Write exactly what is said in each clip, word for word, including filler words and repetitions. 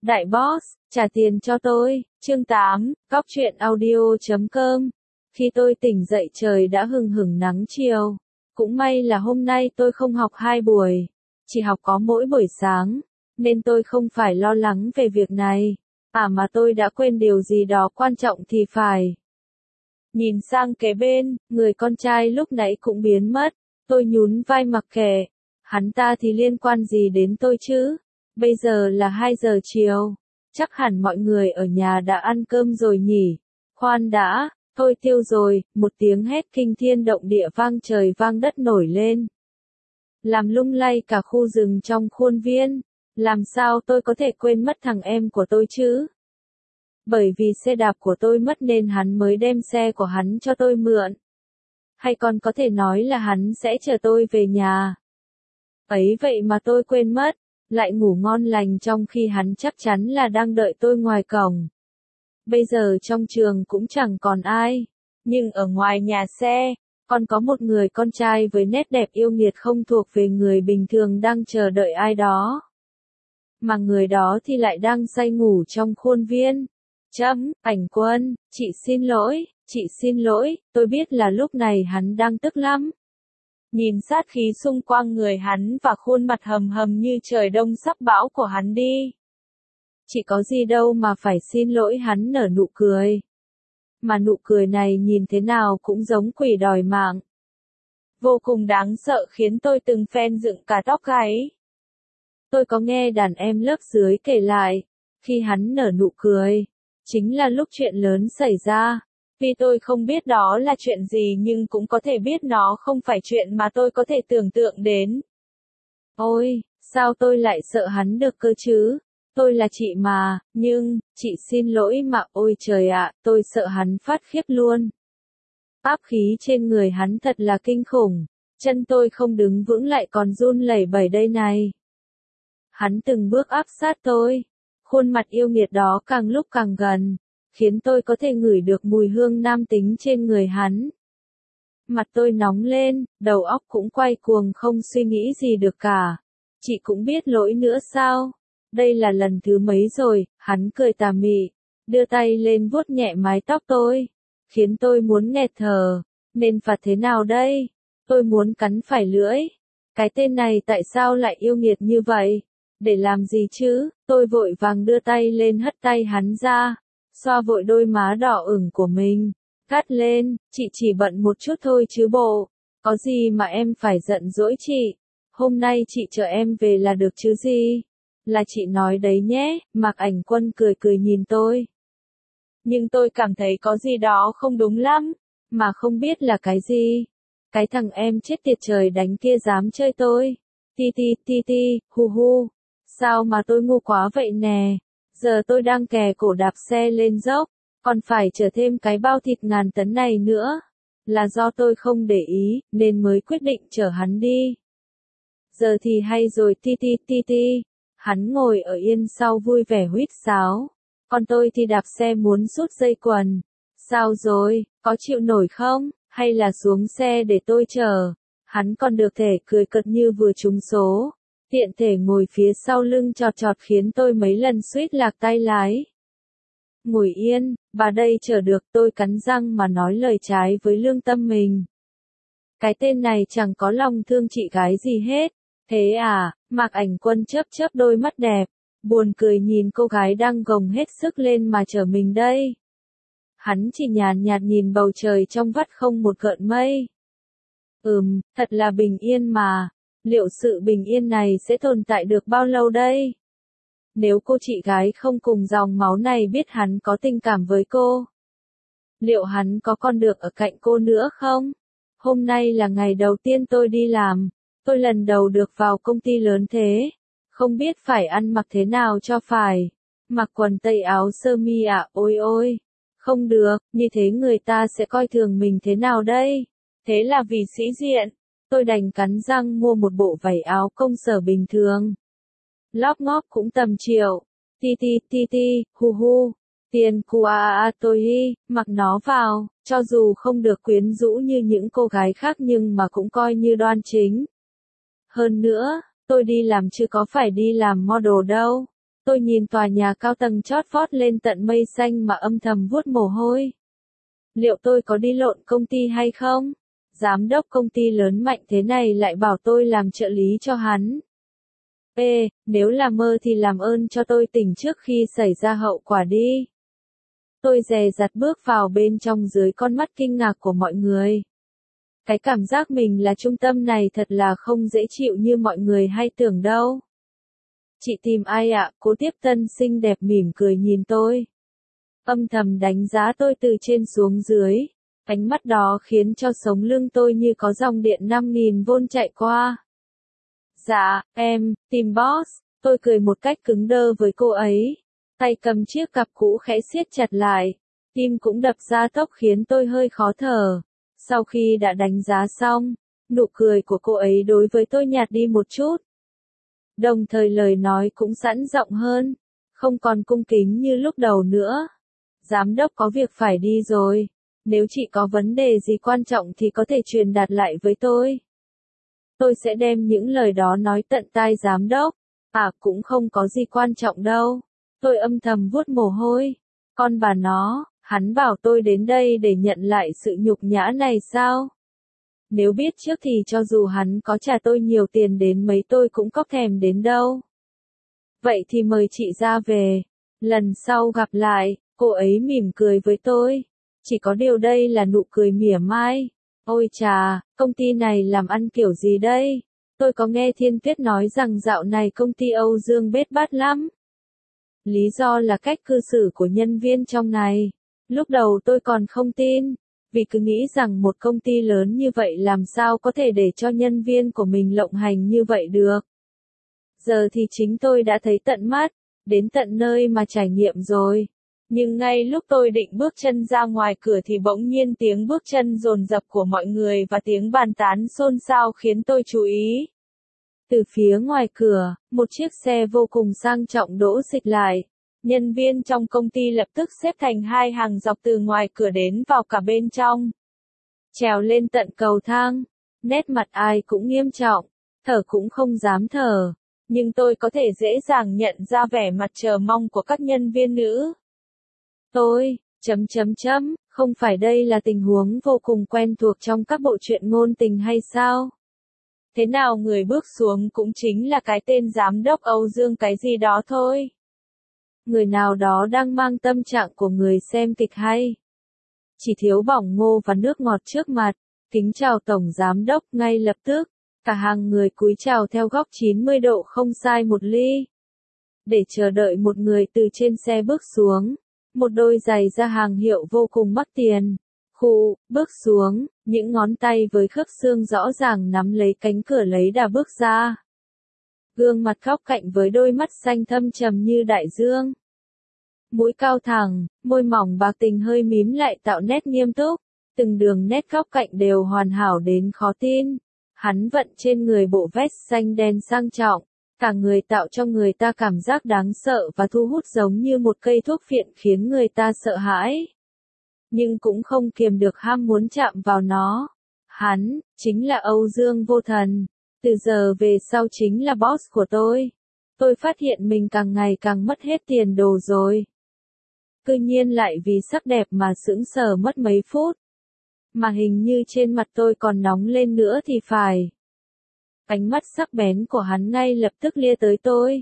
Đại boss, trả tiền cho tôi. Chương tám, Cóc truyện audio chấm com. Khi tôi tỉnh dậy trời đã hừng hừng nắng chiều. Cũng may là hôm nay tôi không học hai buổi, chỉ học có mỗi buổi sáng, nên tôi không phải lo lắng về việc này. À mà tôi đã quên điều gì đó quan trọng thì phải. Nhìn sang kế bên, người con trai lúc nãy cũng biến mất. Tôi nhún vai mặc kệ. Hắn ta thì liên quan gì đến tôi chứ? Bây giờ là hai giờ chiều. Chắc hẳn mọi người ở nhà đã ăn cơm rồi nhỉ? Khoan đã, tôi tiêu rồi, một tiếng hét kinh thiên động địa vang trời vang đất nổi lên. Làm lung lay cả khu rừng trong khuôn viên. Làm sao tôi có thể quên mất thằng em của tôi chứ? Bởi vì xe đạp của tôi mất nên hắn mới đem xe của hắn cho tôi mượn. Hay còn có thể nói là hắn sẽ chở tôi về nhà. Ấy vậy mà tôi quên mất, lại ngủ ngon lành trong khi hắn chắc chắn là đang đợi tôi ngoài cổng. Bây giờ trong trường cũng chẳng còn ai, nhưng ở ngoài nhà xe, còn có một người con trai với nét đẹp yêu nghiệt không thuộc về người bình thường đang chờ đợi ai đó. Mà người đó thì lại đang say ngủ trong khuôn viên. Chấm, Ảnh Quân, chị xin lỗi, chị xin lỗi, tôi biết là lúc này hắn đang tức lắm. Nhìn sát khí xung quanh người hắn và khuôn mặt hầm hầm như trời đông sắp bão của hắn đi. Chị có gì đâu mà phải xin lỗi, hắn nở nụ cười. Mà nụ cười này nhìn thế nào cũng giống quỷ đòi mạng. Vô cùng đáng sợ khiến tôi từng phen dựng cả tóc gáy. Tôi có nghe đàn em lớp dưới kể lại, khi hắn nở nụ cười, chính là lúc chuyện lớn xảy ra. Vì tôi không biết đó là chuyện gì nhưng cũng có thể biết nó không phải chuyện mà tôi có thể tưởng tượng đến. Ôi, sao tôi lại sợ hắn được cơ chứ? Tôi là chị mà, nhưng, chị xin lỗi mà ôi trời ạ, tôi sợ hắn phát khiếp luôn. Áp khí trên người hắn thật là kinh khủng, chân tôi không đứng vững lại còn run lẩy bẩy đây này. Hắn từng bước áp sát tôi, khuôn mặt yêu nghiệt đó càng lúc càng gần, khiến tôi có thể ngửi được mùi hương nam tính trên người hắn. Mặt tôi nóng lên, đầu óc cũng quay cuồng không suy nghĩ gì được cả. Chị cũng biết lỗi nữa sao? Đây là lần thứ mấy rồi, hắn cười tà mị, đưa tay lên vuốt nhẹ mái tóc tôi, khiến tôi muốn nghẹt thở. Nên phạt thế nào đây? Tôi muốn cắn phải lưỡi. Cái tên này tại sao lại yêu nghiệt như vậy? Để làm gì chứ? Tôi vội vàng đưa tay lên hất tay hắn ra, xoa vội đôi má đỏ ửng của mình. Cắt lên, chị chỉ bận một chút thôi chứ bộ. Có gì mà em phải giận dỗi chị? Hôm nay chị chở em về là được chứ gì? Là chị nói đấy nhé, Mạc Ảnh Quân cười cười nhìn tôi. Nhưng tôi cảm thấy có gì đó không đúng lắm, mà không biết là cái gì. Cái thằng em chết tiệt trời đánh kia dám chơi tôi. Ti ti ti ti, hu hu. Sao mà tôi ngu quá vậy nè? Giờ tôi đang kè cổ đạp xe lên dốc, còn phải chở thêm cái bao thịt ngàn tấn này nữa. Là do tôi không để ý, nên mới quyết định chở hắn đi. Giờ thì hay rồi ti ti ti ti. Hắn ngồi ở yên sau vui vẻ huýt sáo. Còn tôi thì đạp xe muốn rút dây quần. Sao rồi, có chịu nổi không? Hay là xuống xe để tôi chở? Hắn còn được thể cười cợt như vừa trúng số. Tiện thể ngồi phía sau lưng chọt chọt khiến tôi mấy lần suýt lạc tay lái. Ngồi yên, bà đây chở được, tôi cắn răng mà nói lời trái với lương tâm mình. Cái tên này chẳng có lòng thương chị gái gì hết. Thế à, Mạc Ảnh Quân chớp chớp đôi mắt đẹp, buồn cười nhìn cô gái đang gồng hết sức lên mà chở mình đây. Hắn chỉ nhàn nhạt nhìn bầu trời trong vắt không một gợn mây. Ừm, thật là bình yên mà. Liệu sự bình yên này sẽ tồn tại được bao lâu đây? Nếu cô chị gái không cùng dòng máu này biết hắn có tình cảm với cô, liệu hắn có còn được ở cạnh cô nữa không? Hôm nay là ngày đầu tiên tôi đi làm. Tôi lần đầu được vào công ty lớn thế, không biết phải ăn mặc thế nào cho phải. Mặc quần tây áo sơ mi à, ôi ôi, không được, như thế người ta sẽ coi thường mình thế nào đây? Thế là vì sĩ diện, tôi đành cắn răng mua một bộ váy áo công sở bình thường. Lóp ngóp cũng tầm triệu, ti ti ti ti, hu hu, tiền của a a tôi hi, mặc nó vào, cho dù không được quyến rũ như những cô gái khác nhưng mà cũng coi như đoan chính. Hơn nữa, tôi đi làm chứ có phải đi làm model đâu. Tôi nhìn tòa nhà cao tầng chót vót lên tận mây xanh mà âm thầm vuốt mồ hôi. Liệu tôi có đi lộn công ty hay không? Giám đốc công ty lớn mạnh thế này lại bảo tôi làm trợ lý cho hắn. Ê, nếu là mơ thì làm ơn cho tôi tỉnh trước khi xảy ra hậu quả đi. Tôi dè dặt bước vào bên trong dưới con mắt kinh ngạc của mọi người. Cái cảm giác mình là trung tâm này thật là không dễ chịu như mọi người hay tưởng đâu. Chị tìm ai ạ? Cô tiếp tân xinh đẹp mỉm cười nhìn tôi. Âm thầm đánh giá tôi từ trên xuống dưới. Ánh mắt đó khiến cho sống lưng tôi như có dòng điện năm nghìn vôn chạy qua. Dạ, em, tìm boss. Tôi cười một cách cứng đơ với cô ấy. Tay cầm chiếc cặp cũ khẽ siết chặt lại. Tim cũng đập ra tốc khiến tôi hơi khó thở. Sau khi đã đánh giá xong, nụ cười của cô ấy đối với tôi nhạt đi một chút. Đồng thời lời nói cũng sẵn giọng hơn. Không còn cung kính như lúc đầu nữa. Giám đốc có việc phải đi rồi. Nếu chị có vấn đề gì quan trọng thì có thể truyền đạt lại với tôi. Tôi sẽ đem những lời đó nói tận tai giám đốc. À cũng không có gì quan trọng đâu. Tôi âm thầm vuốt mồ hôi. Con bà nó, hắn bảo tôi đến đây để nhận lại sự nhục nhã này sao? Nếu biết trước thì cho dù hắn có trả tôi nhiều tiền đến mấy tôi cũng có thèm đến đâu. Vậy thì mời chị ra về. Lần sau gặp lại, cô ấy mỉm cười với tôi. Chỉ có điều đây là nụ cười mỉa mai. Ôi chà, công ty này làm ăn kiểu gì đây? Tôi có nghe Thiên Tuyết nói rằng dạo này công ty Âu Dương bết bát lắm. Lý do là cách cư xử của nhân viên trong này. Lúc đầu tôi còn không tin, vì cứ nghĩ rằng một công ty lớn như vậy làm sao có thể để cho nhân viên của mình lộng hành như vậy được. Giờ thì chính tôi đã thấy tận mắt, đến tận nơi mà trải nghiệm rồi. Nhưng ngay lúc tôi định bước chân ra ngoài cửa thì bỗng nhiên tiếng bước chân dồn dập của mọi người và tiếng bàn tán xôn xao khiến tôi chú ý. Từ phía ngoài cửa, một chiếc xe vô cùng sang trọng đỗ xịch lại. Nhân viên trong công ty lập tức xếp thành hai hàng dọc từ ngoài cửa đến vào cả bên trong. Trèo lên tận cầu thang, nét mặt ai cũng nghiêm trọng, thở cũng không dám thở. Nhưng tôi có thể dễ dàng nhận ra vẻ mặt chờ mong của các nhân viên nữ. Tôi, chấm chấm chấm, không phải đây là tình huống vô cùng quen thuộc trong các bộ truyện ngôn tình hay sao? Thế nào người bước xuống cũng chính là cái tên giám đốc Âu Dương cái gì đó thôi. Người nào đó đang mang tâm trạng của người xem kịch hay. Chỉ thiếu bỏng ngô và nước ngọt trước mặt. Kính chào tổng giám đốc ngay lập tức. Cả hàng người cúi chào theo góc chín mươi độ không sai một ly. Để chờ đợi một người từ trên xe bước xuống. Một đôi giày da hàng hiệu vô cùng mắc tiền. Khu, bước xuống, những ngón tay với khớp xương rõ ràng nắm lấy cánh cửa lấy đà bước ra. Gương mặt góc cạnh với đôi mắt xanh thâm trầm như đại dương. Mũi cao thẳng, môi mỏng bạc tình hơi mím lại tạo nét nghiêm túc. Từng đường nét góc cạnh đều hoàn hảo đến khó tin. Hắn vận trên người bộ vest xanh đen sang trọng. Cả người tạo cho người ta cảm giác đáng sợ và thu hút giống như một cây thuốc phiện khiến người ta sợ hãi. Nhưng cũng không kiềm được ham muốn chạm vào nó. Hắn, chính là Âu Dương Vô Thần. Từ giờ về sau chính là boss của tôi. Tôi phát hiện mình càng ngày càng mất hết tiền đồ rồi. Cứ nhiên lại vì sắc đẹp mà sững sờ mất mấy phút. Mà hình như trên mặt tôi còn nóng lên nữa thì phải. Ánh mắt sắc bén của hắn ngay lập tức lia tới tôi.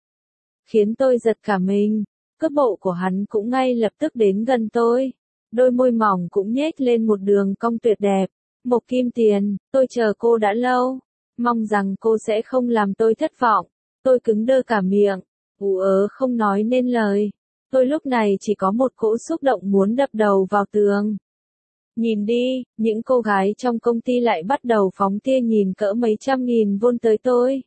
Khiến tôi giật cả mình. Cước bộ của hắn cũng ngay lập tức đến gần tôi. Đôi môi mỏng cũng nhếch lên một đường cong tuyệt đẹp. Mộc Kim Tiền, tôi chờ cô đã lâu. Mong rằng cô sẽ không làm tôi thất vọng. Tôi cứng đơ cả miệng. Ú ớ không nói nên lời. Tôi lúc này chỉ có một cỗ xúc động muốn đập đầu vào tường. Nhìn đi, những cô gái trong công ty lại bắt đầu phóng tia nhìn cỡ mấy trăm nghìn vôn tới tôi.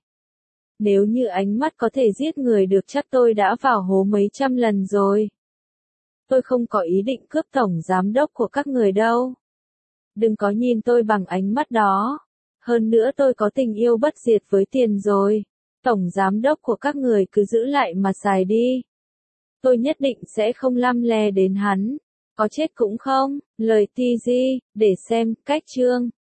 Nếu như ánh mắt có thể giết người được chắc tôi đã vào hố mấy trăm lần rồi. Tôi không có ý định cướp tổng giám đốc của các người đâu. Đừng có nhìn tôi bằng ánh mắt đó. Hơn nữa tôi có tình yêu bất diệt với tiền rồi. Tổng giám đốc của các người cứ giữ lại mà xài đi. Tôi nhất định sẽ không lăm le đến hắn. Có chết cũng không. Lời ti di, để xem, cách chương.